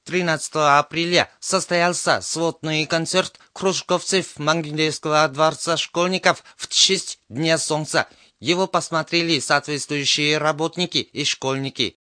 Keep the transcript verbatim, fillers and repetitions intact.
тринадцатого апреля состоялся сводный концерт кружковцев Мангейского дворца школьников в честь Дня Солнца. Его посмотрели соответствующие работники и школьники.